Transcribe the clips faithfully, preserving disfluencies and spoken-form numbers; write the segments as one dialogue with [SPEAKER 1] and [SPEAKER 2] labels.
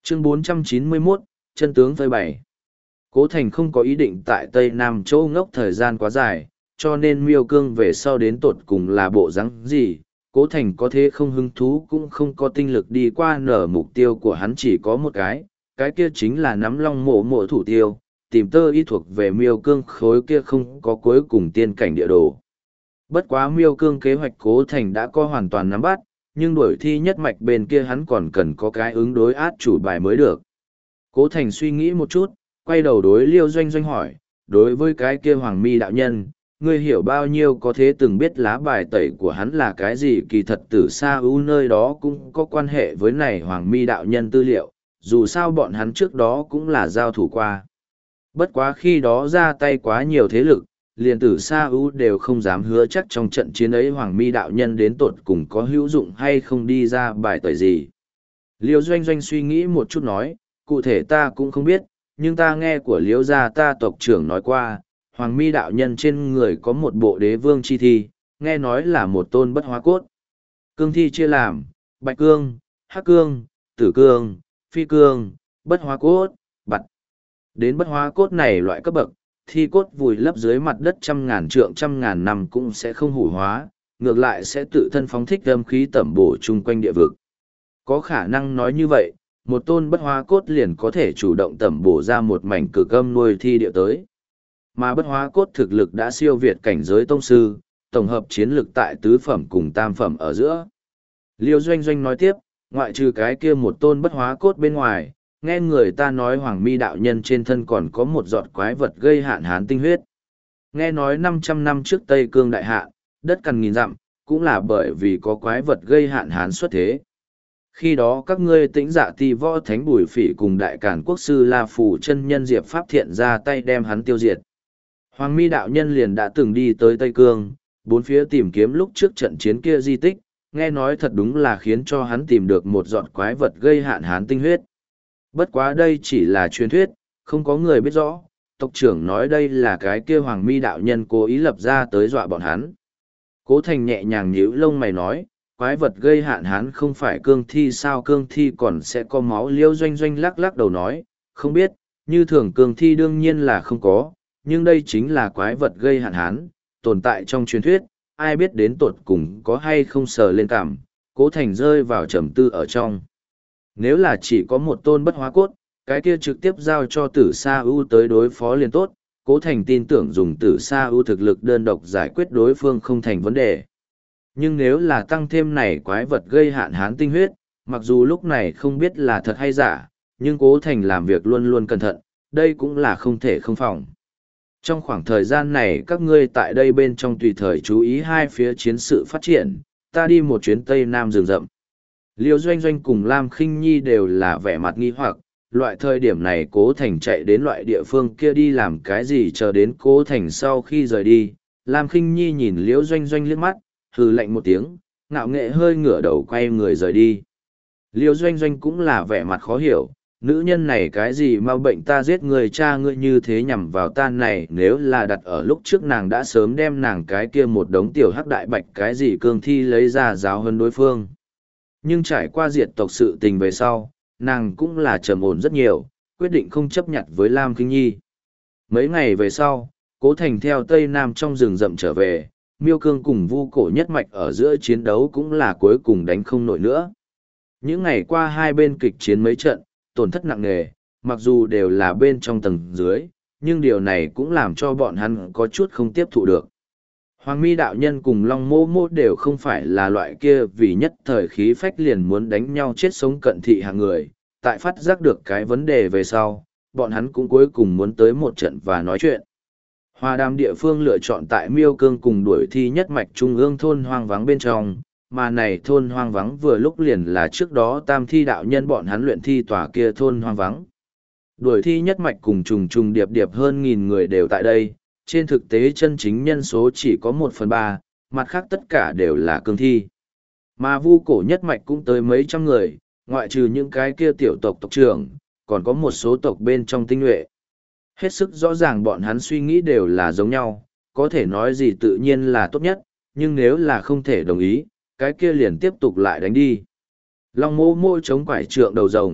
[SPEAKER 1] Chương bốn trăm chín mươi mốt, chân tướng phơi bày. Cố Thành không có ý định tại Tây Nam Châu ngốc thời gian quá dài, cho nên Miêu Cương về sau đến tột cùng là bộ rắn gì. Cố Thành có thế không hứng thú cũng không có tinh lực đi qua nở, mục tiêu của hắn chỉ có một cái, cái kia chính là nắm Long Mộ Mộ thủ tiêu, tìm tơ y thuộc về Miêu Cương khối kia không có cuối cùng tiên cảnh địa đồ. Bất quá Miêu Cương kế hoạch Cố Thành đã có hoàn toàn nắm bắt, nhưng đuổi thi nhất mạch bên kia hắn còn cần có cái ứng đối át chủ bài mới được. Cố Thành suy nghĩ một chút, quay đầu đối Liêu Doanh Doanh hỏi, đối với cái kia Hoàng Mi đạo nhân, ngươi hiểu bao nhiêu có thế từng biết lá bài tẩy của hắn là cái gì? Kỳ thật từ xa ưu nơi đó cũng có quan hệ với này Hoàng Mi đạo nhân tư liệu, dù sao bọn hắn trước đó cũng là giao thủ qua. Bất quá khi đó ra tay quá nhiều thế lực, liền tử Sa ưu đều không dám hứa chắc trong trận chiến ấy Hoàng Mi đạo nhân đến tột cùng có hữu dụng hay không đi ra bài tẩy gì. Liêu Doanh Doanh suy nghĩ một chút nói, cụ thể ta cũng không biết, nhưng ta nghe của Liêu gia ta tộc trưởng nói qua, Hoàng Mi đạo nhân trên người có một bộ đế vương chi thi, nghe nói là một tôn bất hóa cốt. Cương thi chia làm, bạch cương, hắc cương, tử cương, phi cương, bất hóa cốt, bặt. Đến bất hóa cốt này loại cấp bậc, thi cốt vùi lấp dưới mặt đất trăm ngàn trượng trăm ngàn năm cũng sẽ không hủ hóa, ngược lại sẽ tự thân phóng thích âm khí tẩm bổ chung quanh địa vực. Có khả năng nói như vậy, một tôn bất hóa cốt liền có thể chủ động tẩm bổ ra một mảnh cực âm nuôi thi địa tới. Mà bất hóa cốt thực lực đã siêu việt cảnh giới tông sư, tổng hợp chiến lực tại tứ phẩm cùng tam phẩm ở giữa. Liêu Doanh Doanh nói tiếp, ngoại trừ cái kia một tôn bất hóa cốt bên ngoài, nghe người ta nói Hoàng Mi đạo nhân trên thân còn có một giọt quái vật gây hạn hán tinh huyết. Nghe nói năm trăm năm trước Tây Cương đại hạn, đất cằn nghìn dặm, cũng là bởi vì có quái vật gây hạn hán xuất thế. Khi đó các ngươi Tĩnh Dạ Ti Võ Thánh Bùi Phỉ cùng đại càn quốc sư La Phù chân nhân Diệp Pháp Thiện ra tay đem hắn tiêu diệt. Hoàng Mi đạo nhân liền đã từng đi tới Tây Cương, bốn phía tìm kiếm lúc trước trận chiến kia di tích, nghe nói thật đúng là khiến cho hắn tìm được một giọt quái vật gây hạn hán tinh huyết. Bất quá đây chỉ là truyền thuyết, không có người biết rõ, tộc trưởng nói đây là cái kia Hoàng Mi đạo nhân cố ý lập ra tới dọa bọn hắn. Cố Thành nhẹ nhàng nhíu lông mày nói, quái vật gây hạn hán không phải cương thi sao, cương thi còn sẽ có máu? Liêu Doanh Doanh lắc lắc đầu nói, không biết, như thường cương thi đương nhiên là không có, nhưng đây chính là quái vật gây hạn hán, tồn tại trong truyền thuyết, ai biết đến tột cùng có hay không sờ lên cảm. Cố Thành rơi vào trầm tư ở trong. Nếu là chỉ có một tôn bất hóa cốt, cái kia trực tiếp giao cho tử Sa ưu tới đối phó liền tốt, Cố Thành tin tưởng dùng tử Sa ưu thực lực đơn độc giải quyết đối phương không thành vấn đề. Nhưng nếu là tăng thêm này quái vật gây hạn hán tinh huyết, mặc dù lúc này không biết là thật hay giả, nhưng Cố Thành làm việc luôn luôn cẩn thận, đây cũng là không thể không phòng. Trong khoảng thời gian này các ngươi tại đây bên trong tùy thời chú ý hai phía chiến sự phát triển, ta đi một chuyến Tây Nam rừng rậm. Liêu Doanh Doanh cùng Lam Khinh Nhi đều là vẻ mặt nghi hoặc, loại thời điểm này Cố Thành chạy đến loại địa phương kia đi làm cái gì? Chờ đến Cố Thành sau khi rời đi, Lam Khinh Nhi nhìn Liêu Doanh Doanh liếc mắt, hừ lạnh một tiếng, ngạo nghệ hơi ngửa đầu quay người rời đi. Liêu Doanh Doanh cũng là vẻ mặt khó hiểu, nữ nhân này cái gì mau bệnh ta giết người cha ngươi như thế nhằm vào ta này, nếu là đặt ở lúc trước nàng đã sớm đem nàng cái kia một đống tiểu hắc đại bạch cái gì cương thi lấy ra giáo hơn đối phương. Nhưng trải qua diệt tộc sự tình về sau, nàng cũng là trầm ổn rất nhiều, quyết định không chấp nhận với Lam Kinh Nhi. Mấy ngày về sau, Cố Thành theo Tây Nam trong rừng rậm trở về, Miêu Cương cùng Vu Cổ nhất mạch ở giữa chiến đấu cũng là cuối cùng đánh không nổi nữa. Những ngày qua hai bên kịch chiến mấy trận, tổn thất nặng nề, mặc dù đều là bên trong tầng dưới, nhưng điều này cũng làm cho bọn hắn có chút không tiếp thụ được. Hoàng Mi đạo nhân cùng Long Mô Mô đều không phải là loại kia vì nhất thời khí phách liền muốn đánh nhau chết sống cận thị hàng người, tại phát giác được cái vấn đề về sau, bọn hắn cũng cuối cùng muốn tới một trận và nói chuyện. Hòa đàm địa phương lựa chọn tại Miêu Cương cùng đuổi thi nhất mạch trung ương thôn hoang vắng bên trong, mà này thôn hoang vắng vừa lúc liền là trước đó tam thi đạo nhân bọn hắn luyện thi tòa kia thôn hoang vắng. Đuổi thi nhất mạch cùng trùng trùng điệp điệp hơn nghìn người đều tại đây, trên thực tế chân chính nhân số chỉ có một phần ba, mặt khác tất cả đều là cương thi. Mà Vu Cổ nhất mạch cũng tới mấy trăm người, ngoại trừ những cái kia tiểu tộc tộc trưởng, còn có một số tộc bên trong tinh nhuệ. Hết sức rõ ràng bọn hắn suy nghĩ đều là giống nhau, có thể nói gì tự nhiên là tốt nhất, nhưng nếu là không thể đồng ý, cái kia liền tiếp tục lại đánh đi. Long Mô Mô chống quải trượng đầu rồng,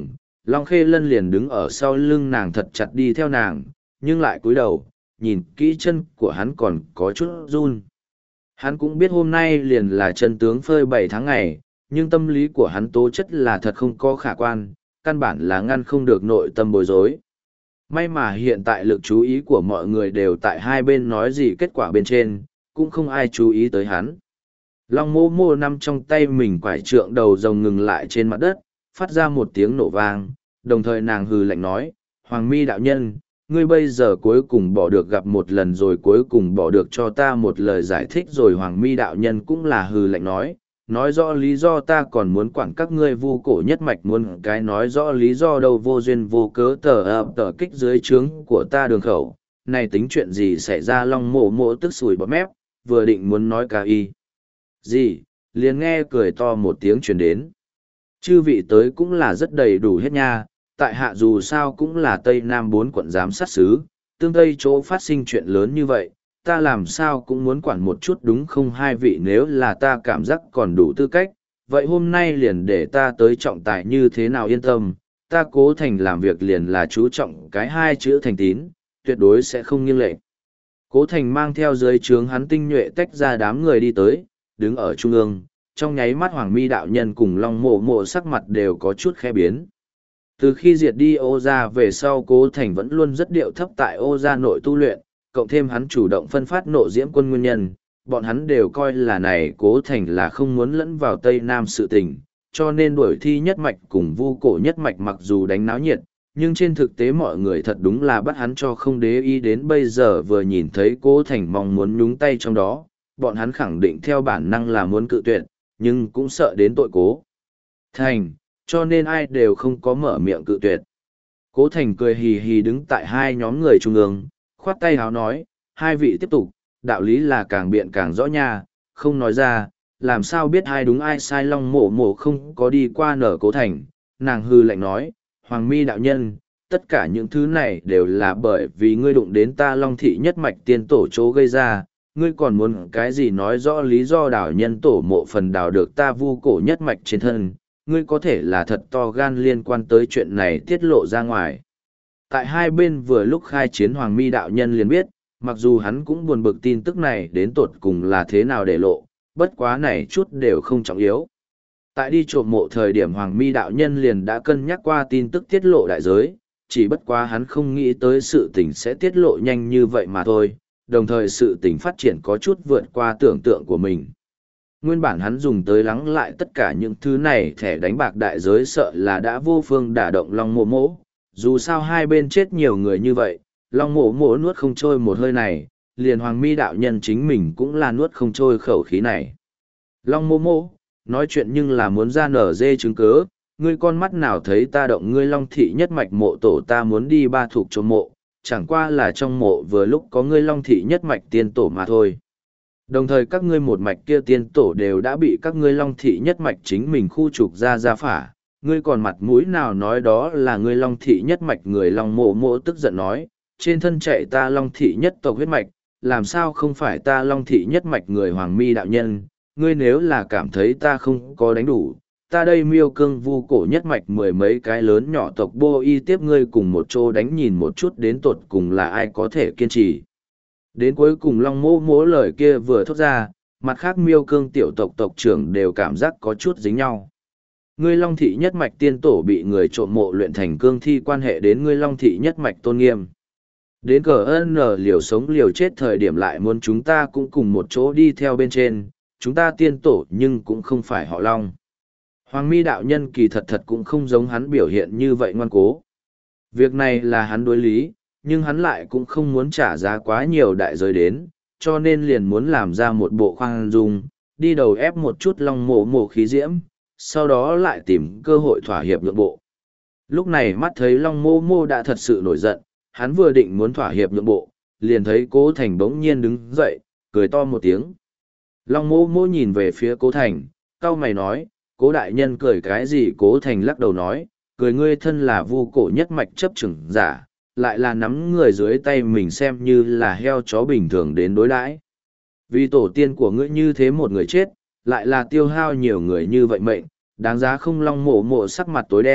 [SPEAKER 1] Long Khê Lân liền đứng ở sau lưng nàng thật chặt đi theo nàng, nhưng lại cúi đầu, nhìn kỹ chân của hắn còn có chút run. Hắn cũng biết hôm nay liền là chân tướng phơi bày tháng ngày, nhưng tâm lý của hắn tố chất là thật không có khả quan, căn bản là ngăn không được nội tâm bối rối. May mà hiện tại lực chú ý của mọi người đều tại hai bên nói gì kết quả bên trên, cũng không ai chú ý tới hắn. Long mô mô nằm trong tay mình quải trượng đầu rồng ngừng lại trên mặt đất, phát ra một tiếng nổ vang, đồng thời nàng hừ lạnh nói, Hoàng mi đạo nhân, ngươi bây giờ cuối cùng bỏ được gặp một lần rồi cuối cùng bỏ được cho ta một lời giải thích rồi. Hoàng mi đạo nhân cũng là hừ lạnh nói, nói rõ lý do ta còn muốn quản các ngươi vu cổ nhất mạch muốn cái nói rõ lý do đâu vô duyên vô cớ tờ ập tờ kích dưới trướng của ta đường khẩu, này tính chuyện gì xảy ra. Long mộ mộ tức sùi bọt mép, vừa định muốn nói cả y gì, liền nghe cười to một tiếng truyền đến. Chư vị tới cũng là rất đầy đủ hết nha, tại hạ dù sao cũng là Tây Nam bốn quận giám sát xứ, tương Tây chỗ phát sinh chuyện lớn như vậy, ta làm sao cũng muốn quản một chút đúng không hai vị. Nếu là ta cảm giác còn đủ tư cách, vậy hôm nay liền để ta tới trọng tài như thế nào yên tâm, ta Cố Thành làm việc liền là chú trọng cái hai chữ thành tín, tuyệt đối sẽ không nghiêng lệch. Cố Thành mang theo dưới trướng hắn tinh nhuệ tách ra đám người đi tới, đứng ở trung ương, trong nháy mắt Hoàng mi đạo nhân cùng Long mộ mộ sắc mặt đều có chút khẽ biến. Từ khi diệt đi Ô Gia về sau Cố Thành vẫn luôn rất điệu thấp tại Ô Gia nội tu luyện, cộng thêm hắn chủ động phân phát nộ diễm quân nguyên nhân, bọn hắn đều coi là này Cố Thành là không muốn lẫn vào Tây Nam sự tình, cho nên đuổi thi nhất mạch cùng vu cổ nhất mạch mặc dù đánh náo nhiệt, nhưng trên thực tế mọi người thật đúng là bắt hắn cho không để ý. Đến bây giờ vừa nhìn thấy Cố Thành mong muốn nhúng tay trong đó, bọn hắn khẳng định theo bản năng là muốn cự tuyệt, nhưng cũng sợ đến tội Cố Thành, cho nên ai đều không có mở miệng cự tuyệt. Cố Thành cười hì hì đứng tại hai nhóm người trung ương, khoát tay háo nói, hai vị tiếp tục, đạo lý là càng biện càng rõ nha, không nói ra, làm sao biết ai đúng ai sai. Long mộ mộ không có đi qua nở Cố Thành, nàng hư lạnh nói, Hoàng mi đạo nhân, tất cả những thứ này đều là bởi vì ngươi đụng đến ta Long thị nhất mạch tiên tổ chỗ gây ra, ngươi còn muốn cái gì nói rõ lý do đảo nhân tổ mộ phần đào được ta vu cổ nhất mạch trên thân, ngươi có thể là thật to gan liên quan tới chuyện này tiết lộ ra ngoài. Tại hai bên vừa lúc khai chiến Hoàng mi đạo nhân liền biết, mặc dù hắn cũng buồn bực tin tức này đến tột cùng là thế nào để lộ, bất quá này chút đều không trọng yếu. Tại đi trộm mộ thời điểm Hoàng mi đạo nhân liền đã cân nhắc qua tin tức tiết lộ đại giới, chỉ bất quá hắn không nghĩ tới sự tình sẽ tiết lộ nhanh như vậy mà thôi, đồng thời sự tình phát triển có chút vượt qua tưởng tượng của mình. Nguyên bản hắn dùng tới lắng lại tất cả những thứ này thẻ đánh bạc đại giới sợ là đã vô phương đả động Long mộ mộ, dù sao hai bên chết nhiều người như vậy, Long mộ mộ nuốt không trôi một hơi này, liền Hoàng mi đạo nhân chính mình cũng là nuốt không trôi khẩu khí này. Long mộ mộ, nói chuyện nhưng là muốn ra nở dê chứng cớ, ngươi con mắt nào thấy ta động ngươi Long thị nhất mạch mộ tổ ta muốn đi ba thuộc trộm mộ, chẳng qua là trong mộ vừa lúc có ngươi Long thị nhất mạch tiên tổ mà thôi. Đồng thời các ngươi một mạch kia tiên tổ đều đã bị các ngươi Long thị nhất mạch chính mình khu trục ra ra phả, ngươi còn mặt mũi nào nói đó là ngươi Long thị nhất mạch. Người Long mộ mộ tức giận nói, trên thân chạy ta Long thị nhất tộc huyết mạch, làm sao không phải ta Long thị nhất mạch. Người Hoàng mi đạo nhân, ngươi nếu là cảm thấy ta không có đánh đủ, ta đây miêu cương vu cổ nhất mạch mười mấy cái lớn nhỏ tộc bô y tiếp ngươi cùng một chỗ đánh nhìn một chút đến tột cùng là ai có thể kiên trì. Đến cuối cùng Long mỗ mỗ lời kia vừa thốt ra, mặt khác miêu cương tiểu tộc tộc trưởng đều cảm giác có chút dính nhau. Ngươi Long thị nhất mạch tiên tổ bị người trộm mộ luyện thành cương thi quan hệ đến ngươi Long thị nhất mạch tôn nghiêm. Đến cờ ơn nở liều sống liều chết thời điểm lại muốn chúng ta cũng cùng một chỗ đi theo bên trên, chúng ta tiên tổ nhưng cũng không phải họ Long. Hoàng mi đạo nhân kỳ thật thật cũng không giống hắn biểu hiện như vậy ngoan cố. Việc này là hắn đối lý, nhưng hắn lại cũng không muốn trả giá quá nhiều đại giới đến, cho nên liền muốn làm ra một bộ khoan dung, đi đầu ép một chút Long mộ mộ khí diễm, sau đó lại tìm cơ hội thỏa hiệp nhượng bộ. Lúc này mắt thấy Long mộ mộ đã thật sự nổi giận, hắn vừa định muốn thỏa hiệp nhượng bộ, liền thấy Cố Thành bỗng nhiên đứng dậy, cười to một tiếng. Long mộ mộ nhìn về phía Cố Thành, cau mày nói, Cố đại nhân cười cái gì? Cố Thành lắc đầu nói, cười ngươi thân là vu cổ nhất mạch chấp chừng giả, lại là nắm người dưới tay mình xem như là heo chó bình thường đến đối đãi. Vì tổ tiên của ngươi như thế một người chết, lại là tiêu hao nhiều người như vậy mệnh, đáng giá không? Long mộ mộ sắc mặt tối đen,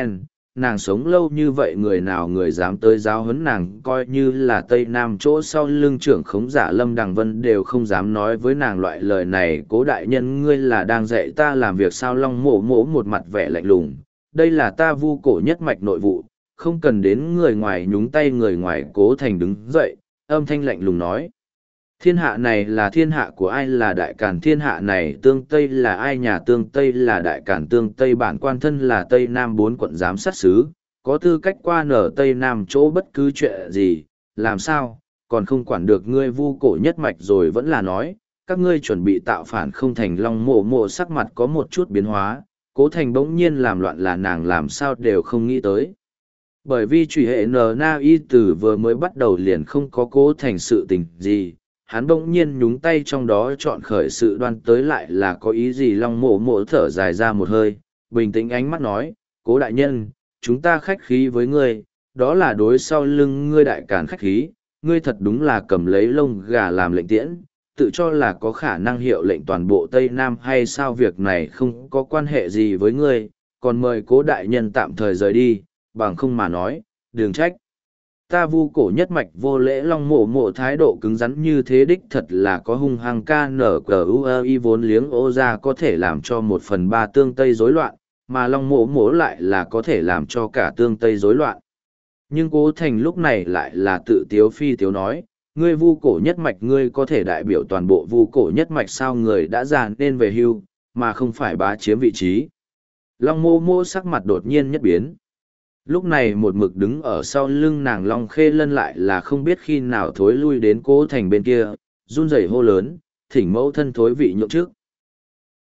[SPEAKER 1] nàng sống lâu như vậy người nào người dám tới giáo huấn nàng, coi như là Tây Nam chỗ sau lưng trưởng khống giả Lâm Đằng Vân đều không dám nói với nàng loại lời này. Cố đại nhân, ngươi là đang dạy ta làm việc sao? Long mộ mộ một mặt vẻ lạnh lùng, đây là ta Vu Cổ nhất mạch nội vụ, không cần đến người ngoài nhúng tay. Người ngoài Cố Thành đứng dậy, âm thanh lạnh lùng nói. Thiên hạ này là thiên hạ của ai? Là Đại Càn. Thiên hạ này Tương Tây là ai? Nhà Tương Tây là Đại Càn. Tương Tây bản quan thân là Tây Nam bốn quận giám sát sứ, có tư cách qua nở Tây Nam chỗ bất cứ chuyện gì. Làm sao còn không quản được ngươi Vu Cổ nhất mạch rồi? Vẫn là nói các ngươi chuẩn bị tạo phản không thành? Long mộ mộ sắc mặt có một chút biến hóa. Cố Thành bỗng nhiên làm loạn là nàng làm sao đều không nghĩ tới. Bởi vì truy hệ N Na Y từ vừa mới bắt đầu liền không có Cố Thành sự tình gì, hắn bỗng nhiên nhúng tay trong đó chọn khởi sự đoan tới lại là có ý gì? Long mộ mộ thở dài ra một hơi, bình tĩnh ánh mắt nói, Cố đại nhân, chúng ta khách khí với ngươi, đó là đối sau lưng ngươi Đại Càn khách khí, ngươi thật đúng là cầm lấy lông gà làm lệnh tiễn, tự cho là có khả năng hiệu lệnh toàn bộ Tây Nam hay sao? Việc này không có quan hệ gì với ngươi, còn mời Cố đại nhân tạm thời rời đi, bằng không mà nói, đừng trách ta Vu Cổ nhất mạch vô lễ. Long mộ mộ thái độ cứng rắn như thế đích thật là có hung hăng. Ca nở cờ u i vốn liếng ô ra có thể làm cho một phần ba Tương Tây rối loạn, mà Long mộ mộ lại là có thể làm cho cả Tương Tây rối loạn. Nhưng Cố Thành lúc này lại là tự tiếu phi tiếu nói, ngươi Vu Cổ nhất mạch ngươi có thể đại biểu toàn bộ Vu Cổ nhất mạch sao? Người đã già nên về hưu, mà không phải bá chiếm vị trí. Long mộ mộ sắc mặt đột nhiên nhất biến. Lúc này một mực đứng ở sau lưng nàng Long Khê Lân lại là không biết khi nào thối lui đến Cố Thành bên kia, run rẩy hô lớn, thỉnh mẫu thân thối vị nhượng trước.